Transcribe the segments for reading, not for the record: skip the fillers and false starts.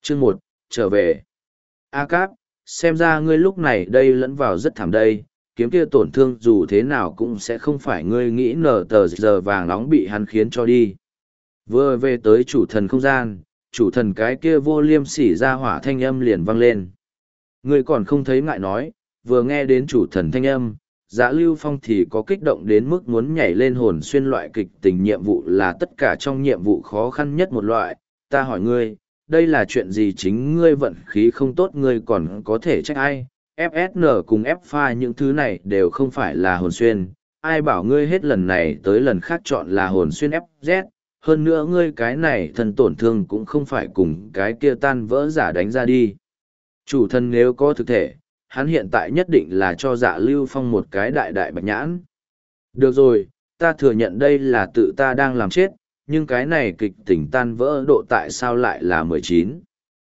Chương 1, trở về. A Cáp, xem ra ngươi lúc này đây lẫn vào rất thảm đây, kiếm kia tổn thương dù thế nào cũng sẽ không phải ngươi nghĩ nở tờ giờ vàng nóng bị hắn khiến cho đi. Vừa về tới chủ thần không gian, chủ thần cái kia vô liêm sỉ ra hỏa thanh âm liền vang lên. Ngươi còn không thấy ngại nói, vừa nghe đến chủ thần thanh âm, Dạ Lưu Phong thì có kích động đến mức muốn nhảy lên hồn xuyên loại kịch tình nhiệm vụ là tất cả trong nhiệm vụ khó khăn nhất một loại. Ta hỏi ngươi, đây là chuyện gì chính ngươi vận khí không tốt ngươi còn có thể trách ai? FSN cùng F-Pha những thứ này đều không phải là hồn xuyên. Ai bảo ngươi hết lần này tới lần khác chọn là hồn xuyên FZ, hơn nữa ngươi cái này thần tổn thương cũng không phải cùng cái kia tan vỡ giả đánh ra đi. Chủ thần nếu có thực thể, hắn hiện tại nhất định là cho Dạ Lưu Phong một cái đại đại bạch nhãn. Được rồi, ta thừa nhận đây là tự ta đang làm chết, nhưng cái này kịch tỉnh tan vỡ độ tại sao lại là 19.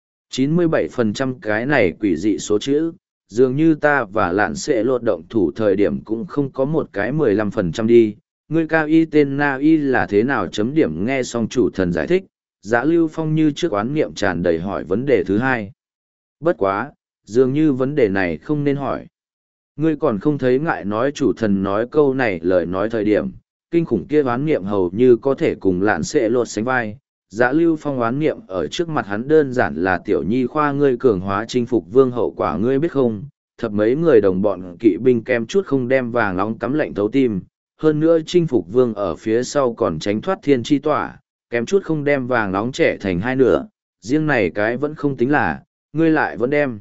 97% cái này quỷ dị số chữ, dường như ta và lạn sẽ lột động thủ thời điểm cũng không có một cái 15% đi. Ngươi cao y tên na y là thế nào chấm điểm nghe xong chủ thần giải thích, Dạ Lưu Phong như trước oán niệm tràn đầy hỏi vấn đề thứ hai. Bất quá, dường như vấn đề này không nên hỏi. Ngươi còn không thấy ngại nói chủ thần nói câu này lời nói thời điểm, kinh khủng kia oán niệm hầu như có thể cùng lạn sẽ lột sánh vai. Dạ Lưu Phong oán niệm ở trước mặt hắn đơn giản là tiểu nhi khoa ngươi cường hóa chinh phục vương hậu quả ngươi biết không, thập mấy người đồng bọn kỵ binh kem chút không đem vàng nóng cắm lạnh thấu tim, hơn nữa chinh phục vương ở phía sau còn tránh thoát thiên chi tỏa, kém chút không đem vàng nóng trẻ thành hai nửa, riêng này cái vẫn không tính là, ngươi lại vẫn đem.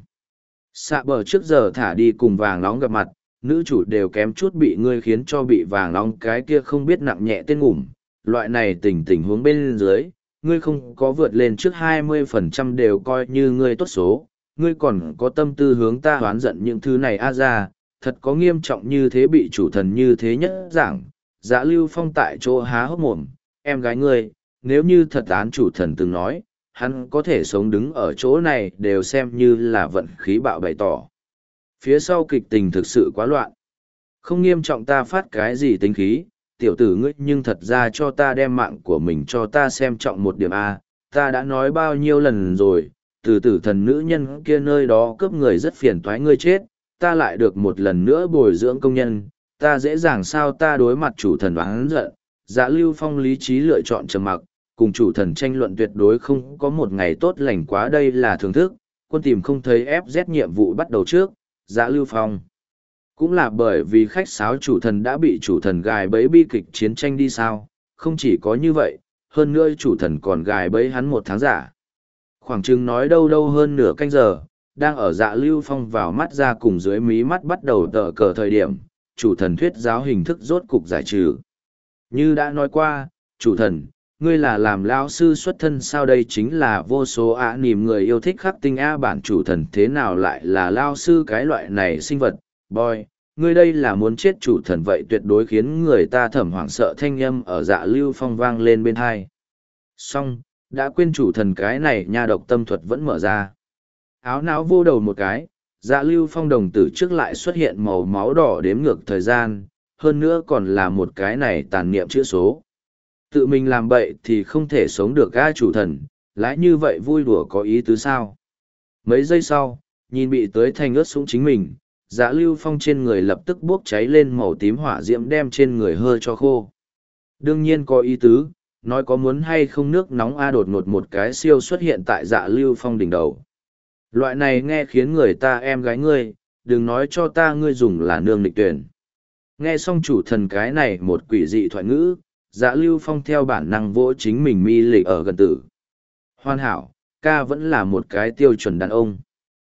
Xạ bờ trước giờ thả đi cùng vàng nóng gặp mặt, nữ chủ đều kém chút bị ngươi khiến cho bị vàng nóng cái kia không biết nặng nhẹ tên ngủm, loại này tình huống bên dưới, ngươi không có vượt lên trước 20% đều coi như ngươi tốt số, ngươi còn có tâm tư hướng ta hoán giận những thứ này ra, thật có nghiêm trọng như thế bị chủ thần như thế nhất giảng. Dạ Lưu Phong tại chỗ há hốc mồm, em gái ngươi, nếu như thật án chủ thần từng nói, hắn có thể sống đứng ở chỗ này đều xem như là vận khí bạo bày tỏ. Phía sau kịch tình thực sự quá loạn. Không nghiêm trọng ta phát cái gì tính khí, tiểu tử ngươi nhưng thật ra cho ta đem mạng của mình cho ta xem trọng một điểm A, ta đã nói bao nhiêu lần rồi, từ tử thần nữ nhân kia nơi đó cướp người rất phiền toái ngươi chết, ta lại được một lần nữa bồi dưỡng công nhân, ta dễ dàng sao ta đối mặt chủ thần oán giận. Dạ Lưu Phong lý trí lựa chọn trầm mặc, cùng chủ thần tranh luận tuyệt đối không có một ngày tốt lành quá đây là thưởng thức, quân tìm không thấy FZ nhiệm vụ bắt đầu trước, Dạ Lưu Phong. Cũng là bởi vì khách sáo chủ thần đã bị chủ thần gài bẫy bi kịch chiến tranh đi sao, không chỉ có như vậy, hơn nữa chủ thần còn gài bẫy hắn một tháng giả. Khoảng chừng nói đâu hơn nửa canh giờ, đang ở Dạ Lưu Phong vào mắt ra cùng dưới mí mắt bắt đầu tờ cờ thời điểm, chủ thần thuyết giáo hình thức rốt cục giải trừ. Như đã nói qua, chủ thần, ngươi là làm lao sư xuất thân sao đây chính là vô số nìm người yêu thích khắc tinh bản chủ thần thế nào lại là lao sư cái loại này sinh vật, boy, ngươi đây là muốn chết chủ thần vậy tuyệt đối khiến người ta thẩm hoảng sợ thanh âm ở Dạ Lưu Phong vang lên bên hai. Xong, đã quên chủ thần cái này nha độc tâm thuật vẫn mở ra. Áo não vô đầu một cái, Dạ Lưu Phong đồng tử trước lại xuất hiện màu máu đỏ đếm ngược thời gian, hơn nữa còn là một cái này tàn niệm chữ số. Tự mình làm bậy thì không thể sống được ga chủ thần, lãi như vậy vui đùa có ý tứ sao. Mấy giây sau, nhìn bị tới thành ướt sũng chính mình, Dạ Lưu Phong trên người lập tức bốc cháy lên màu tím hỏa diễm đem trên người hơi cho khô. Đương nhiên có ý tứ, nói có muốn hay không nước nóng đột ngột một cái siêu xuất hiện tại Dạ Lưu Phong đỉnh đầu. Loại này nghe khiến người ta em gái ngươi, đừng nói cho ta ngươi dùng là nương nịch tuyển. Nghe xong chủ thần cái này một quỷ dị thoại ngữ, Dạ Lưu Phong theo bản năng vỗ chính mình mi lịch ở gần tử. Hoàn hảo, ca vẫn là một cái tiêu chuẩn đàn ông.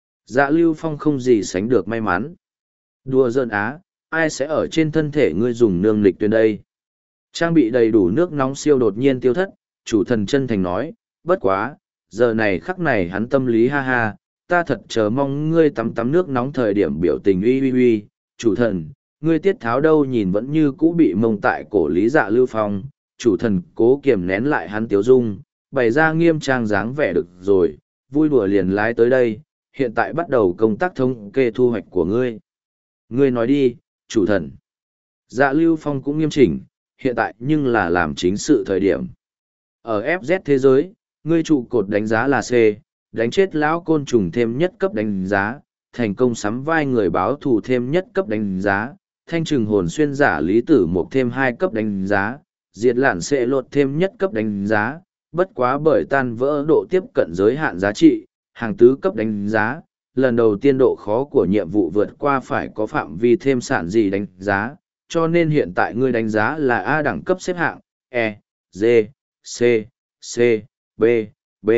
Dạ Lưu Phong không gì sánh được may mắn. Đùa giỡn ai sẽ ở trên thân thể ngươi dùng nương lịch tuyển đây? Trang bị đầy đủ nước nóng siêu đột nhiên tiêu thất, chủ thần chân thành nói, bất quá, giờ này khắc này hắn tâm lý ha ha, ta thật chờ mong ngươi tắm nước nóng thời điểm biểu tình uy, chủ thần, ngươi tiết tháo đâu nhìn vẫn như cũ bị mông tại cổ lý Dạ Lưu Phong, chủ thần cố kiềm nén lại hắn tiếu dung, bày ra nghiêm trang dáng vẻ được rồi, vui đùa liền lái tới đây, hiện tại bắt đầu công tác thống kê thu hoạch của ngươi. Ngươi nói đi, chủ thần. Dạ Lưu Phong cũng nghiêm chỉnh, hiện tại nhưng là làm chính sự thời điểm. Ở FZ thế giới, ngươi trụ cột đánh giá là C, đánh chết lão côn trùng thêm nhất cấp đánh giá, thành công sắm vai người báo thù thêm nhất cấp đánh giá, thanh trừng hồn xuyên giả lý tử mục thêm 2 cấp đánh giá, diệt lạn sẽ lột thêm nhất cấp đánh giá, bất quá bởi tan vỡ độ tiếp cận giới hạn giá trị, hàng tứ cấp đánh giá, lần đầu tiên độ khó của nhiệm vụ vượt qua phải có phạm vi thêm sản gì đánh giá, cho nên hiện tại ngươi đánh giá là A đẳng cấp xếp hạng, E, D, C, C, B, B,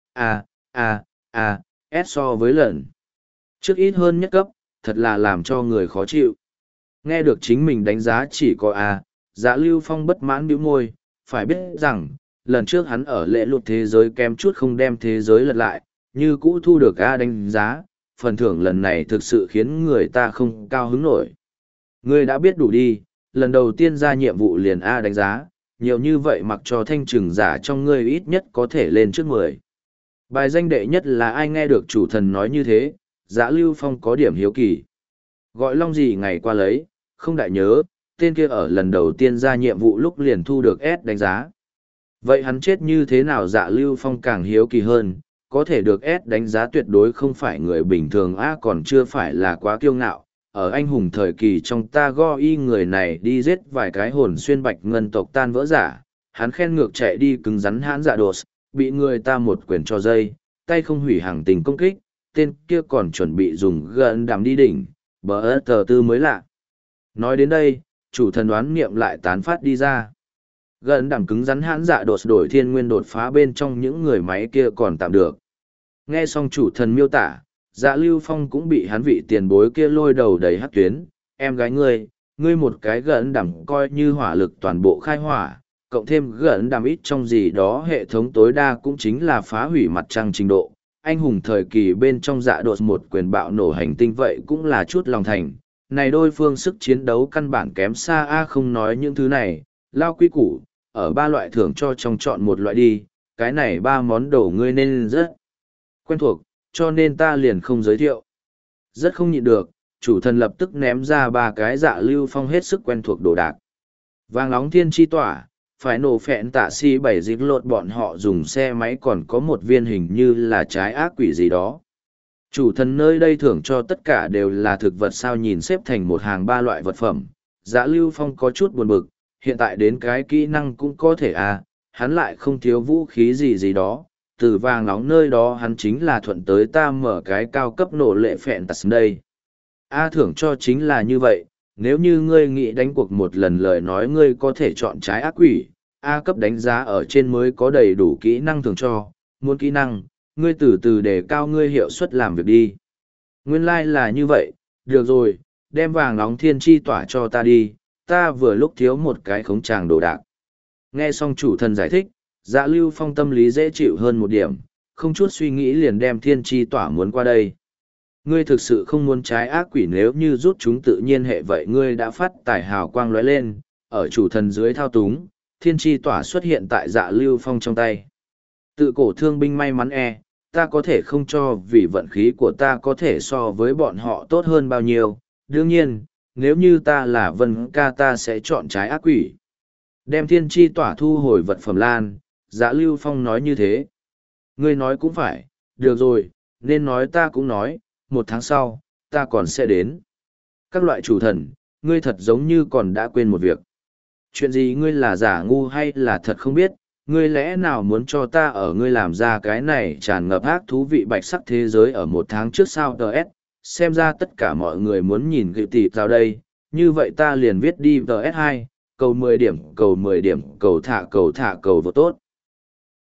A, S so với lần trước ít hơn nhất cấp, thật là làm cho người khó chịu. Nghe được chính mình đánh giá chỉ có A, Dạ Lưu Phong bất mãn bĩu môi, phải biết rằng, lần trước hắn ở lễ lụt thế giới kém chút không đem thế giới lật lại, như cũ thu được A đánh giá, phần thưởng lần này thực sự khiến người ta không cao hứng nổi. Ngươi đã biết đủ đi, lần đầu tiên ra nhiệm vụ liền A đánh giá, nhiều như vậy mặc cho thanh trừng giả trong ngươi ít nhất có thể lên trước 10. Bài danh đệ nhất là ai nghe được chủ thần nói như thế, Dạ Lưu Phong có điểm hiếu kỳ. Gọi Long gì ngày qua lấy, không đại nhớ, tên kia ở lần đầu tiên ra nhiệm vụ lúc liền thu được S đánh giá. Vậy hắn chết như thế nào Dạ Lưu Phong càng hiếu kỳ hơn, có thể được S đánh giá tuyệt đối không phải người bình thường A còn chưa phải là quá kiêu ngạo. Ở anh hùng thời kỳ trong ta go y người này đi giết vài cái hồn xuyên bạch ngân tộc tan vỡ giả, hắn khen ngược chạy đi cứng rắn hãn dạ đột, bị người ta một quyền cho dây, tay không hủy hàng tình công kích, tên kia còn chuẩn bị dùng gần đàm đi đỉnh, bờ ớt tờ tư mới lạ. Nói đến đây, chủ thần đoán niệm lại tán phát đi ra. Gần đàm cứng rắn hãn dạ đột đổi thiên nguyên đột phá bên trong những người máy kia còn tạm được. Nghe xong chủ thần miêu tả, Dạ Lưu Phong cũng bị hắn vị tiền bối kia lôi đầu đầy hắc tuyến, em gái ngươi một cái gần đàm coi như hỏa lực toàn bộ khai hỏa, cộng thêm gần đàm ít trong gì đó hệ thống tối đa cũng chính là phá hủy mặt trăng trình độ. Anh hùng thời kỳ bên trong dạ đột một quyền bạo nổ hành tinh vậy cũng là chút lòng thành. Này đôi phương sức chiến đấu căn bản kém xa A không nói những thứ này, lao quy củ, ở 3 loại thưởng cho trong chọn một loại đi, cái này 3 món đồ ngươi nên rất quen thuộc, cho nên ta liền không giới thiệu. Rất không nhịn được, chủ thần lập tức ném ra 3 cái Dạ Lưu Phong hết sức quen thuộc đồ đạc. Vàng nóng thiên chi tỏa, phải nổ phẹn tạ si 7 dịch lột bọn họ dùng xe máy còn có một viên hình như là trái ác quỷ gì đó. Chủ thần nơi đây thưởng cho tất cả đều là thực vật sao nhìn xếp thành một hàng 3 loại vật phẩm. Dạ Lưu Phong có chút buồn bực, hiện tại đến cái kỹ năng cũng có thể hắn lại không thiếu vũ khí gì đó. Từ vàng nóng nơi đó hắn chính là thuận tới ta mở cái cao cấp nổ lệ phẹn tạt đây. Thưởng cho chính là như vậy, nếu như ngươi nghĩ đánh cuộc một lần lời nói ngươi có thể chọn trái ác quỷ, A cấp đánh giá ở trên mới có đầy đủ kỹ năng thưởng cho, muốn kỹ năng, ngươi từ từ đề cao ngươi hiệu suất làm việc đi. Nguyên lai là như vậy, được rồi, đem vàng nóng thiên chi tỏa cho ta đi, ta vừa lúc thiếu một cái khống tràng đồ đạc. Nghe xong chủ thần giải thích, Dạ Lưu Phong tâm lý dễ chịu hơn một điểm, không chút suy nghĩ liền đem thiên chi tỏa muốn qua đây. Ngươi thực sự không muốn trái ác quỷ nếu như rút chúng tự nhiên hệ vậy ngươi đã phát tải hào quang lóe lên, ở chủ thần dưới thao túng, thiên chi tỏa xuất hiện tại Dạ Lưu Phong trong tay. Tự cổ thương binh may mắn ta có thể không cho vì vận khí của ta có thể so với bọn họ tốt hơn bao nhiêu, đương nhiên, nếu như ta là Vân ca ta sẽ chọn trái ác quỷ. Đem thiên chi tỏa thu hồi vật phẩm lan, Dạ Lưu Phong nói như thế. Ngươi nói cũng phải, được rồi, nên nói ta cũng nói, 1 tháng sau, ta còn sẽ đến. Các loại chủ thần, ngươi thật giống như còn đã quên một việc. Chuyện gì ngươi là giả ngu hay là thật không biết, ngươi lẽ nào muốn cho ta ở ngươi làm ra cái này tràn ngập ác thú vị bạch sắc thế giới ở 1 tháng trước sao TS, xem ra tất cả mọi người muốn nhìn gửi tịp vào đây, như vậy ta liền viết đi TS2, cầu 10 điểm, cầu 10 điểm, cầu thả cầu vô tốt.